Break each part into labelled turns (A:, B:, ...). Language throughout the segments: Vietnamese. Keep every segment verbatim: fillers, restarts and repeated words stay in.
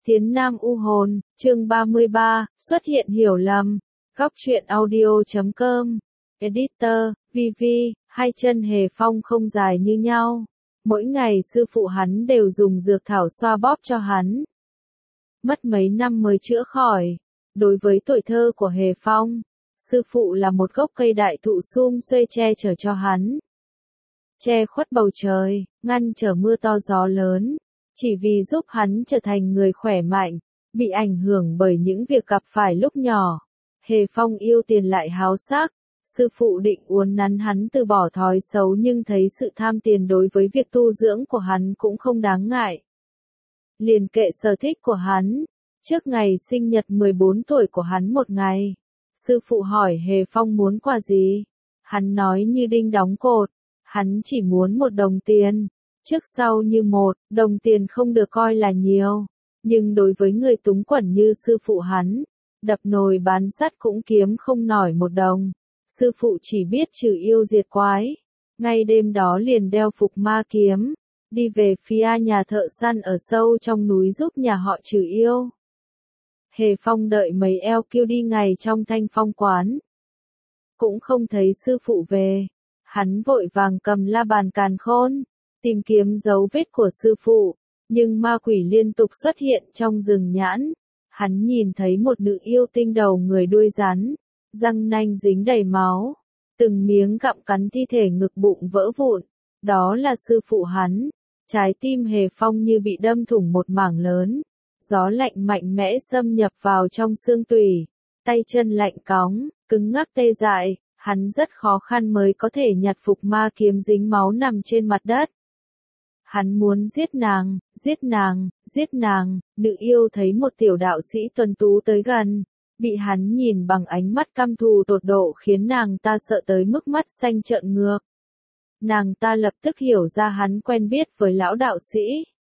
A: Tiến Nam U Hồn, chương ba mươi ba, xuất hiện hiểu lầm. Góc truyện audio chấm com. Editor, vê vê, hai chân Hề Phong không dài như nhau. Mỗi ngày sư phụ hắn đều dùng dược thảo xoa bóp cho hắn. Mất mấy năm mới chữa khỏi. Đối với tuổi thơ của Hề Phong, sư phụ là một gốc cây đại thụ sum xuê che chở cho hắn. Che khuất bầu trời, ngăn trở mưa to gió lớn. Chỉ vì giúp hắn trở thành người khỏe mạnh, bị ảnh hưởng bởi những việc gặp phải lúc nhỏ. Hề Phong yêu tiền lại háo sắc, sư phụ định uốn nắn hắn từ bỏ thói xấu nhưng thấy sự tham tiền đối với việc tu dưỡng của hắn cũng không đáng ngại. Liền kệ sở thích của hắn, trước ngày sinh nhật mười bốn tuổi của hắn một ngày, sư phụ hỏi Hề Phong muốn quà gì, hắn nói như đinh đóng cột, hắn chỉ muốn một đồng tiền. Trước sau như một, đồng tiền không được coi là nhiều, nhưng đối với người túng quẫn như sư phụ hắn, đập nồi bán sắt cũng kiếm không nổi một đồng. Sư phụ chỉ biết trừ yêu diệt quái, ngay đêm đó liền đeo phục ma kiếm, đi về phía nhà thợ săn ở sâu trong núi giúp nhà họ trừ yêu. Hề Phong đợi mấy eo kêu đi ngày trong Thanh Phong quán, cũng không thấy sư phụ về, hắn vội vàng cầm la bàn càn khôn, tìm kiếm dấu vết của sư phụ, nhưng ma quỷ liên tục xuất hiện trong rừng nhãn. Hắn nhìn thấy một nữ yêu tinh đầu người đuôi rắn, răng nanh dính đầy máu, từng miếng gặm cắn thi thể ngực bụng vỡ vụn. Đó là sư phụ hắn. Trái tim Hề Phong như bị đâm thủng một mảng lớn, gió lạnh mạnh mẽ xâm nhập vào trong xương tủy, tay chân lạnh cóng, cứng ngắc tê dại, hắn rất khó khăn mới có thể nhặt phục ma kiếm dính máu nằm trên mặt đất. Hắn muốn giết nàng, giết nàng, giết nàng. Nữ yêu thấy một tiểu đạo sĩ tuấn tú tới gần, bị hắn nhìn bằng ánh mắt căm thù tột độ khiến nàng ta sợ tới mức mắt xanh trợn ngược. Nàng ta lập tức hiểu ra hắn quen biết với lão đạo sĩ.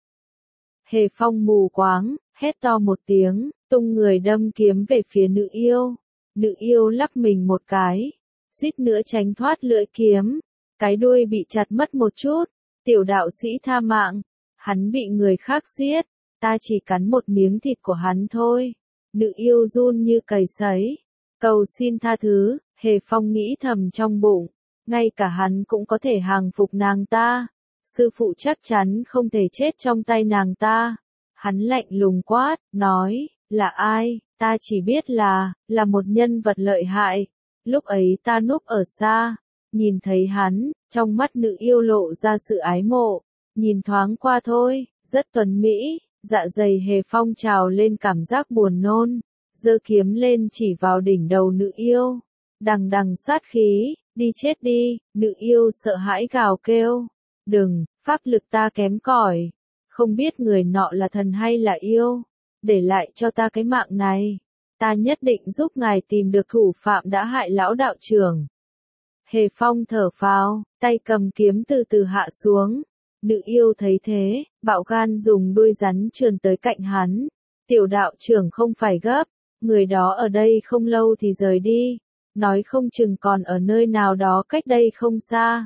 A: Hề Phong mù quáng, hét to một tiếng, tung người đâm kiếm về phía nữ yêu. Nữ yêu lắc mình một cái, suýt nữa tránh thoát lưỡi kiếm, cái đuôi bị chặt mất một chút. Tiểu đạo sĩ tha mạng, hắn bị người khác giết, ta chỉ cắn một miếng thịt của hắn thôi. Nữ yêu run như cầy sấy, cầu xin tha thứ. Hề Phong nghĩ thầm trong bụng, ngay cả hắn cũng có thể hàng phục nàng ta. Sư phụ chắc chắn không thể chết trong tay nàng ta. Hắn lạnh lùng quát, nói, là ai? Ta chỉ biết là, là một nhân vật lợi hại. Lúc ấy ta núp ở xa, nhìn thấy hắn, trong mắt nữ yêu lộ ra sự ái mộ, nhìn thoáng qua thôi, rất tuấn mỹ. Dạ dày Hề Phong trào lên cảm giác buồn nôn, giơ kiếm lên chỉ vào đỉnh đầu nữ yêu, đằng đằng sát khí, đi chết đi. Nữ yêu sợ hãi gào kêu, đừng, pháp lực ta kém cỏi, không biết người nọ là thần hay là yêu, để lại cho ta cái mạng này, ta nhất định giúp ngài tìm được thủ phạm đã hại lão đạo trưởng. Hề Phong thở phào, tay cầm kiếm từ từ hạ xuống. Nữ yêu thấy thế, bạo gan dùng đuôi rắn trườn tới cạnh hắn. Tiểu đạo trưởng không phải gấp, người đó ở đây không lâu thì rời đi, nói không chừng còn ở nơi nào đó cách đây không xa.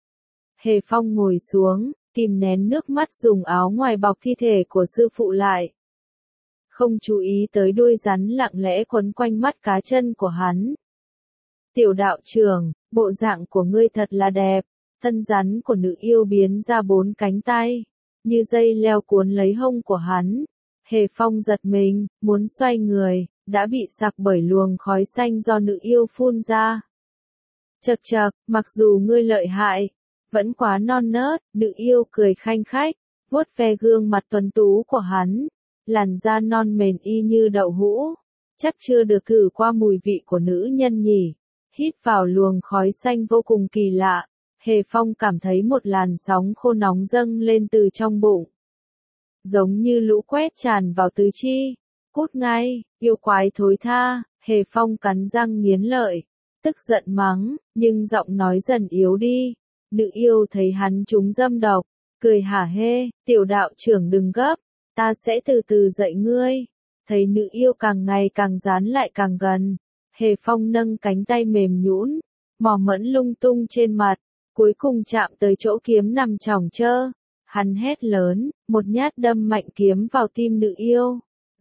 A: Hề Phong ngồi xuống, kìm nén nước mắt dùng áo ngoài bọc thi thể của sư phụ lại. Không chú ý tới đuôi rắn lặng lẽ quấn quanh mắt cá chân của hắn. Tiểu đạo trưởng, bộ dạng của ngươi thật là đẹp. Thân rắn của nữ yêu biến ra bốn cánh tay, như dây leo cuốn lấy hông của hắn. Hề Phong giật mình, muốn xoay người, đã bị sặc bởi luồng khói xanh do nữ yêu phun ra. Chậc chậc, mặc dù ngươi lợi hại, vẫn quá non nớt. Nữ yêu cười khanh khách, vuốt ve gương mặt tuấn tú của hắn, làn da non mềm y như đậu hũ. Chắc chưa được thử qua mùi vị của nữ nhân nhỉ. Hít vào luồng khói xanh vô cùng kỳ lạ, Hề Phong cảm thấy một làn sóng khô nóng dâng lên từ trong bụng, giống như lũ quét tràn vào tứ chi. Cút ngay, yêu quái thối tha. Hề Phong cắn răng nghiến lợi, tức giận mắng, nhưng giọng nói dần yếu đi. Nữ yêu thấy hắn trúng dâm độc, cười hả hê, tiểu đạo trưởng đừng gấp, ta sẽ từ từ dạy ngươi. Thấy nữ yêu càng ngày càng dán lại càng gần, Hề Phong nâng cánh tay mềm nhũn, mò mẫm lung tung trên mặt, cuối cùng chạm tới chỗ kiếm nằm chỏng chơ. Hắn hét lớn, một nhát đâm mạnh kiếm vào tim nữ yêu.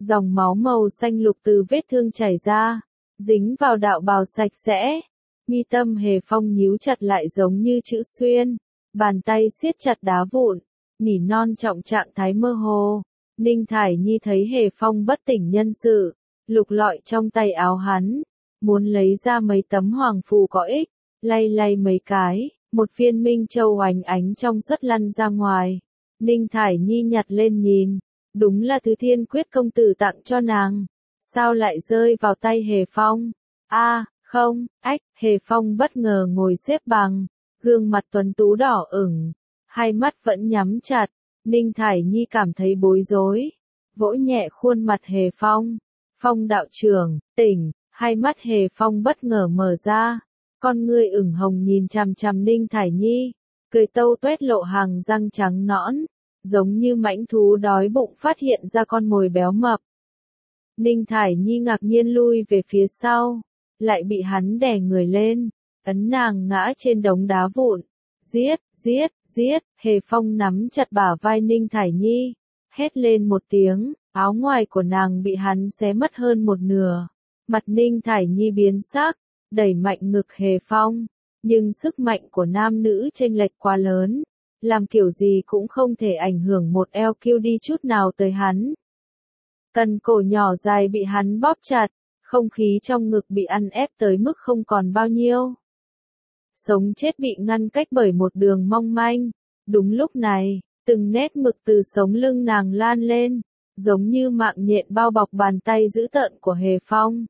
A: Dòng máu màu xanh lục từ vết thương chảy ra, dính vào đạo bào sạch sẽ. Mi tâm Hề Phong nhíu chặt lại giống như chữ xuyên, bàn tay siết chặt đá vụn, nỉ non trọng trạng thái mơ hồ. Ninh Thải Nhi thấy Hề Phong bất tỉnh nhân sự, lục lọi trong tay áo hắn, muốn lấy ra mấy tấm hoàng phù có ích, lay lay mấy cái, một viên minh châu oánh ánh trong suốt lăn ra ngoài. Ninh Thải Nhi nhặt lên nhìn, đúng là thứ Thiên Quyết công tử tặng cho nàng, sao lại rơi vào tay Hề Phong? A, à, không, ách, Hề Phong bất ngờ ngồi xếp bằng, gương mặt tuấn tú đỏ ửng, hai mắt vẫn nhắm chặt. Ninh Thải Nhi cảm thấy bối rối, vỗ nhẹ khuôn mặt Hề Phong. Phong đạo trưởng, tỉnh, hai mắt Hề Phong bất ngờ mở ra, con ngươi ửng hồng nhìn chằm chằm Ninh Thải Nhi, cười tâu tuét lộ hàng răng trắng nõn, giống như mãnh thú đói bụng phát hiện ra con mồi béo mập. Ninh Thải Nhi ngạc nhiên lui về phía sau, lại bị hắn đè người lên, ấn nàng ngã trên đống đá vụn. Giết, giết, giết, Hề Phong nắm chặt bả vai Ninh Thải Nhi, hét lên một tiếng, áo ngoài của nàng bị hắn xé mất hơn một nửa. Mặt Ninh Thải Nhi biến sắc, đẩy mạnh ngực Hề Phong, nhưng sức mạnh của nam nữ chênh lệch quá lớn, làm kiểu gì cũng không thể ảnh hưởng một eo kiêu đi chút nào tới hắn. Cần cổ nhỏ dài bị hắn bóp chặt, không khí trong ngực bị ăn ép tới mức không còn bao nhiêu. Sống chết bị ngăn cách bởi một đường mong manh. Đúng lúc này, từng nét mực từ sống lưng nàng lan lên, giống như mạng nhện bao bọc bàn tay dữ tợn của Hề Phong.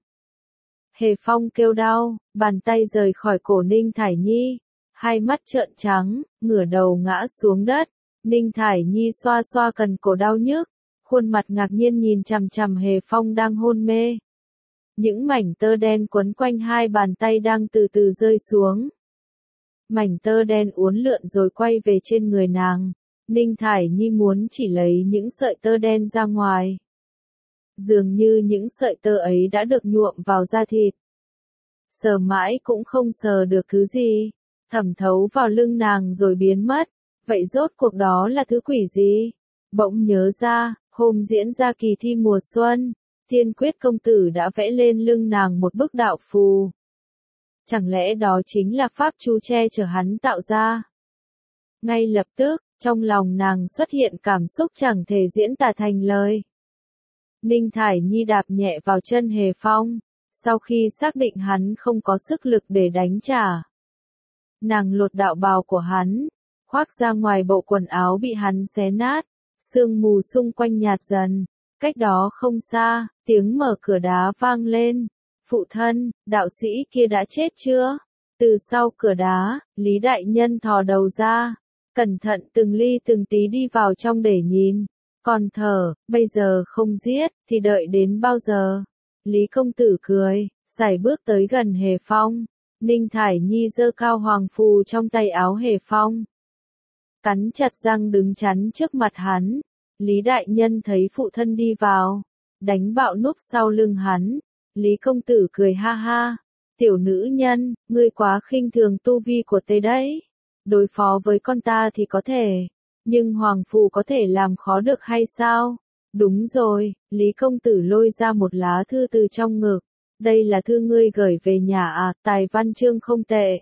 A: Hề Phong kêu đau, bàn tay rời khỏi cổ Ninh Thải Nhi, hai mắt trợn trắng, ngửa đầu ngã xuống đất. Ninh Thải Nhi xoa xoa cần cổ đau nhức, khuôn mặt ngạc nhiên nhìn chằm chằm Hề Phong đang hôn mê. Những mảnh tơ đen quấn quanh hai bàn tay đang từ từ rơi xuống. Mảnh tơ đen uốn lượn rồi quay về trên người nàng. Ninh Thải Nhi muốn chỉ lấy những sợi tơ đen ra ngoài. Dường như những sợi tơ ấy đã được nhuộm vào da thịt. Sờ mãi cũng không sờ được thứ gì, thẩm thấu vào lưng nàng rồi biến mất. Vậy rốt cuộc đó là thứ quỷ gì? Bỗng nhớ ra, hôm diễn ra kỳ thi mùa xuân, Thiên Quyết công tử đã vẽ lên lưng nàng một bức đạo phù. Chẳng lẽ đó chính là pháp chú che chở hắn tạo ra? Ngay lập tức, trong lòng nàng xuất hiện cảm xúc chẳng thể diễn tả thành lời. Ninh Thải Nhi đạp nhẹ vào chân Hề Phong, sau khi xác định hắn không có sức lực để đánh trả. Nàng lột đạo bào của hắn, khoác ra ngoài bộ quần áo bị hắn xé nát, sương mù xung quanh nhạt dần. Cách đó không xa, tiếng mở cửa đá vang lên. Phụ thân, đạo sĩ kia đã chết chưa? Từ sau cửa đá, Lý Đại Nhân thò đầu ra, cẩn thận từng ly từng tí đi vào trong để nhìn. Còn thở, bây giờ không giết, thì đợi đến bao giờ? Lý công tử cười, sải bước tới gần Hề Phong. Ninh Thải Nhi giơ cao hoàng phù trong tay áo Hề Phong, cắn chặt răng đứng chắn trước mặt hắn. Lý Đại Nhân thấy phụ thân đi vào, đánh bạo núp sau lưng hắn. Lý công tử cười ha ha, tiểu nữ nhân, ngươi quá khinh thường tu vi của tê đấy. Đối phó với con ta thì có thể, nhưng hoàng phù có thể làm khó được hay sao? Đúng rồi, Lý công tử lôi ra một lá thư từ trong ngực. Đây là thư ngươi gửi về nhà à, tài văn chương không tệ.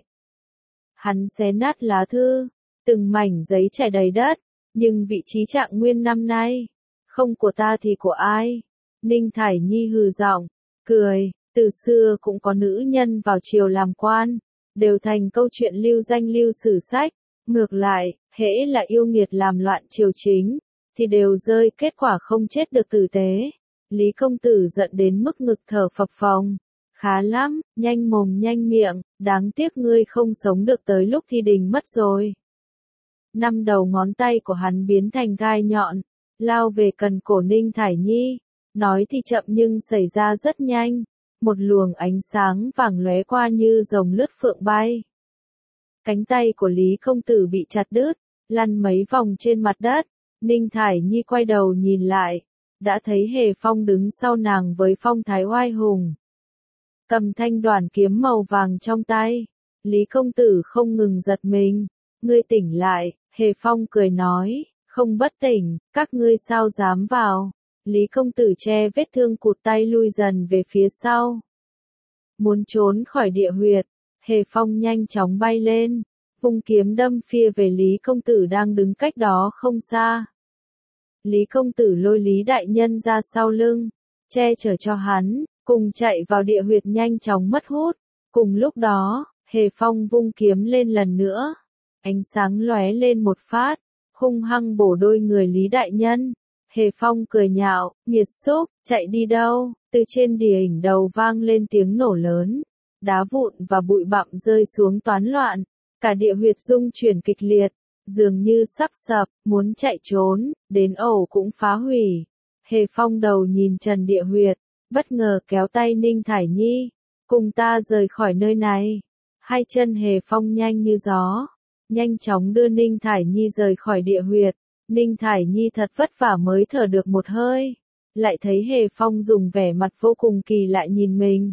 A: Hắn xé nát lá thư, từng mảnh giấy trải đầy đất, nhưng vị trí trạng nguyên năm nay, không của ta thì của ai? Ninh Thải Nhi hừ giọng, cười, từ xưa cũng có nữ nhân vào triều làm quan, đều thành câu chuyện lưu danh lưu sử sách. Ngược lại, hễ là yêu nghiệt làm loạn triều chính, thì đều rơi kết quả không chết được tử tế. Lý công tử giận đến mức ngực thở phập phồng. Khá lắm, nhanh mồm nhanh miệng, đáng tiếc ngươi không sống được tới lúc thi đình mất rồi. Năm đầu ngón tay của hắn biến thành gai nhọn, lao về cần cổ Ninh Thải Nhi. Nói thì chậm nhưng xảy ra rất nhanh. Một luồng ánh sáng vàng lóe qua như rồng lướt phượng bay. Cánh tay của Lý công tử bị chặt đứt, lăn mấy vòng trên mặt đất. Ninh Thải Nhi quay đầu nhìn lại, đã thấy Hề Phong đứng sau nàng với phong thái oai hùng, cầm thanh đoản kiếm màu vàng trong tay. Lý công tử không ngừng giật mình. Ngươi tỉnh lại, Hề Phong cười nói, không bất tỉnh, các ngươi sao dám vào? Lý công tử che vết thương cụt tay lui dần về phía sau. Muốn trốn khỏi địa huyệt, Hề Phong nhanh chóng bay lên, vung kiếm đâm phia về Lý công tử đang đứng cách đó không xa. Lý công tử lôi Lý đại nhân ra sau lưng, che chở cho hắn, cùng chạy vào địa huyệt nhanh chóng mất hút. Cùng lúc đó, Hề Phong vung kiếm lên lần nữa, ánh sáng lóe lên một phát, hung hăng bổ đôi người Lý đại nhân. Hề Phong cười nhạo, nghiệt xúc, chạy đi đâu? Từ trên địa đỉnh đầu vang lên tiếng nổ lớn, đá vụn và bụi bặm rơi xuống toán loạn, cả địa huyệt rung chuyển kịch liệt, dường như sắp sập, muốn chạy trốn, đến ổ cũng phá hủy. Hề Phong đầu nhìn trần địa huyệt, bất ngờ kéo tay Ninh Thải Nhi, cùng ta rời khỏi nơi này. Hai chân Hề Phong nhanh như gió, nhanh chóng đưa Ninh Thải Nhi rời khỏi địa huyệt. Ninh Thải Nhi thật vất vả mới thở được một hơi, lại thấy Hề Phong dùng vẻ mặt vô cùng kỳ lạ nhìn mình.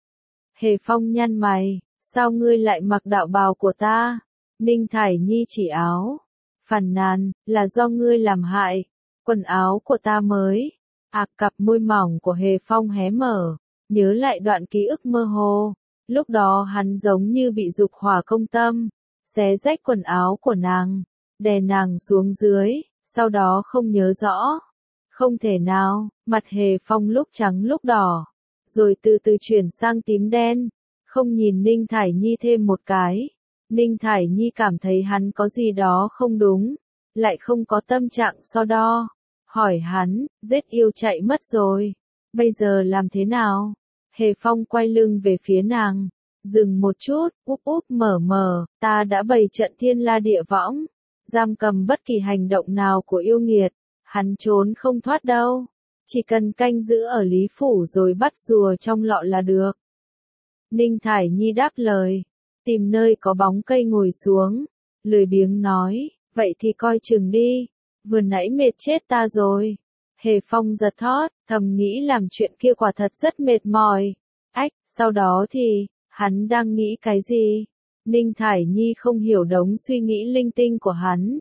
A: Hề Phong nhăn mày, sao ngươi lại mặc đạo bào của ta? Ninh Thải Nhi chỉ áo, phàn nàn, là do ngươi làm hại, quần áo của ta mới. À, cặp môi mỏng của Hề Phong hé mở, nhớ lại đoạn ký ức mơ hồ, lúc đó hắn giống như bị dục hỏa công tâm, xé rách quần áo của nàng, đè nàng xuống dưới, sau đó không nhớ rõ. Không thể nào, mặt Hề Phong lúc trắng lúc đỏ, rồi từ từ chuyển sang tím đen, không nhìn Ninh Thải Nhi thêm một cái. Ninh Thải Nhi cảm thấy hắn có gì đó không đúng, lại không có tâm trạng so đo. Hỏi hắn, giết yêu chạy mất rồi, bây giờ làm thế nào? Hề Phong quay lưng về phía nàng, dừng một chút, úp úp mở mở, ta đã bày trận thiên la địa võng, giam cầm bất kỳ hành động nào của yêu nghiệt, hắn trốn không thoát đâu, chỉ cần canh giữ ở Lý Phủ rồi bắt rùa trong lọ là được. Ninh Thải Nhi đáp lời, tìm nơi có bóng cây ngồi xuống, lười biếng nói, vậy thì coi chừng đi, vừa nãy mệt chết ta rồi. Hề Phong giật thót, thầm nghĩ làm chuyện kia quả thật rất mệt mỏi. Ách, sau đó thì, hắn đang nghĩ cái gì? Ninh Thải Nhi không hiểu đống suy nghĩ linh tinh của hắn.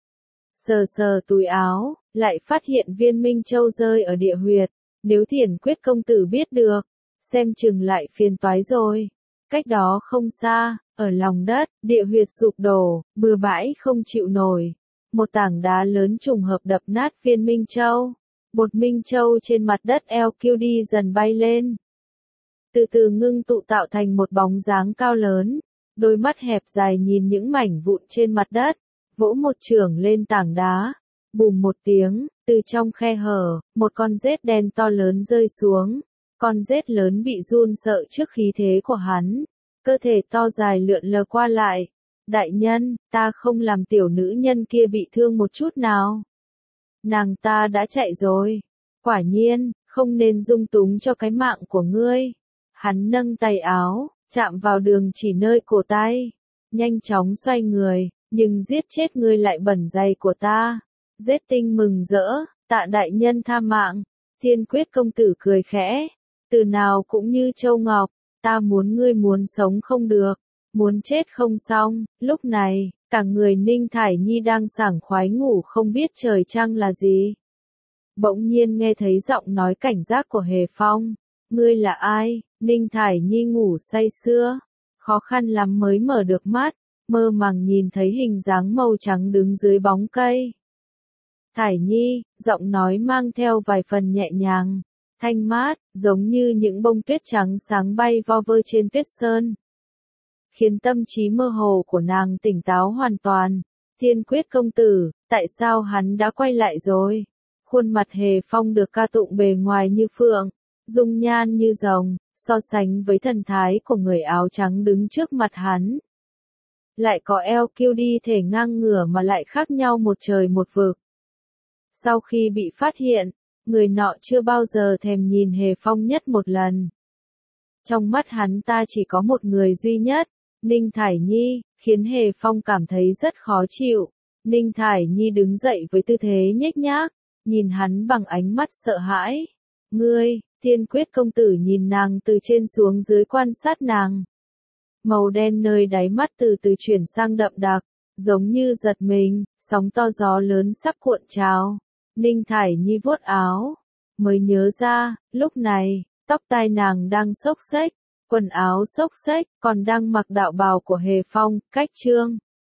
A: Sờ sờ túi áo, lại phát hiện viên Minh Châu rơi ở địa huyệt. Nếu Thiển Quyết công tử biết được, xem chừng lại phiền toái rồi. Cách đó không xa, ở lòng đất, địa huyệt sụp đổ, bừa bãi không chịu nổi. Một tảng đá lớn trùng hợp đập nát viên Minh Châu. Bột Minh Châu trên mặt đất eo kiêu đi dần bay lên. Từ từ ngưng tụ tạo thành một bóng dáng cao lớn. Đôi mắt hẹp dài nhìn những mảnh vụn trên mặt đất. Vỗ một chưởng lên tảng đá. Bùm một tiếng, từ trong khe hở, một con rết đen to lớn rơi xuống. Con rết lớn bị run sợ trước khí thế của hắn. Cơ thể to dài lượn lờ qua lại. Đại nhân, ta không làm tiểu nữ nhân kia bị thương một chút nào. Nàng ta đã chạy rồi. Quả nhiên, không nên dung túng cho cái mạng của ngươi. Hắn nâng tay áo, chạm vào đường chỉ nơi cổ tay. Nhanh chóng xoay người, nhưng giết chết ngươi lại bẩn giày của ta. Giết tinh mừng rỡ, tạ đại nhân tha mạng. Thiên Quyết công tử cười khẽ. Từ nào cũng như châu ngọc, ta muốn ngươi muốn sống không được. Muốn chết không xong. Lúc này, cả người Ninh Thải Nhi đang sảng khoái ngủ không biết trời trăng là gì. Bỗng nhiên nghe thấy giọng nói cảnh giác của Hề Phong. Ngươi là ai? Ninh Thải Nhi ngủ say sưa. Khó khăn lắm mới mở được mắt. Mơ màng nhìn thấy hình dáng màu trắng đứng dưới bóng cây. Thải Nhi, giọng nói mang theo vài phần nhẹ nhàng. Thanh mát, giống như những bông tuyết trắng sáng bay vo vơ trên tuyết sơn. Khiến tâm trí mơ hồ của nàng tỉnh táo hoàn toàn. Thiên Quyết công tử, tại sao hắn đã quay lại rồi? Khuôn mặt Hề Phong được ca tụng bề ngoài như phượng, dung nhan như rồng, so sánh với thần thái của người áo trắng đứng trước mặt hắn. Lại có eo kiêu đi thể ngang ngửa mà lại khác nhau một trời một vực. Sau khi bị phát hiện, người nọ chưa bao giờ thèm nhìn Hề Phong nhất một lần. Trong mắt hắn ta chỉ có một người duy nhất. Ninh Thải Nhi, khiến Hề Phong cảm thấy rất khó chịu. Ninh Thải Nhi đứng dậy với tư thế nhếch nhác, nhìn hắn bằng ánh mắt sợ hãi. Ngươi, Thiên Quyết công tử nhìn nàng từ trên xuống dưới quan sát nàng. Màu đen nơi đáy mắt từ từ chuyển sang đậm đặc, giống như giật mình, sóng to gió lớn sắp cuộn trào. Ninh Thải Nhi vuốt áo, mới nhớ ra, lúc này, tóc tai nàng đang xốc xếch, quần áo xốc xếch, còn đang mặc đạo bào của Hề Phong, cách trương.